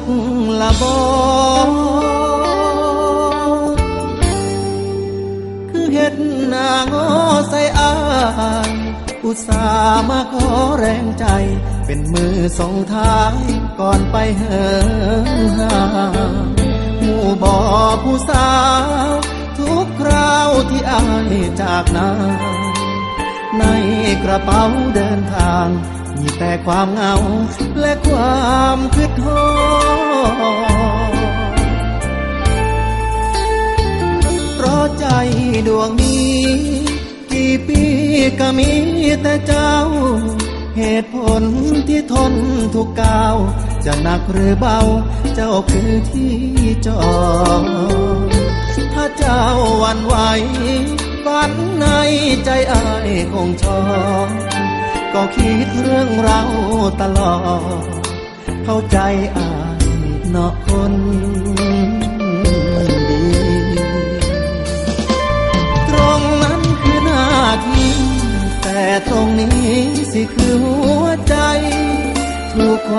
กละบ่คือเฮ็ดหน้างอใส่อายอุตส่าห์มาขอแรงใจเป็นมือส่งท้ายก่อนไปเหินห่างหมู่บ่ผู้สาวทุกคราวที่อายจากนาในกระเป๋าเดินทางมีแต่ความเหงาและความคิดฮอดเพราะใจดวงนี้กี่ปีก็มีแต่เจ้าเหตุผลที่ทนทุกก้าวจะหนักหรือเบาเจ้าคือที่จอดถ้าเจ้าหวั่นไหวฝันในใจอ้ายคงชอบก็คิดเรื่องเราตลอดเข้าใจอ้ายเนาะคนดีตรงนั้นคือหน้าที่แต่ตรงนี้สิคือหัวใจถูก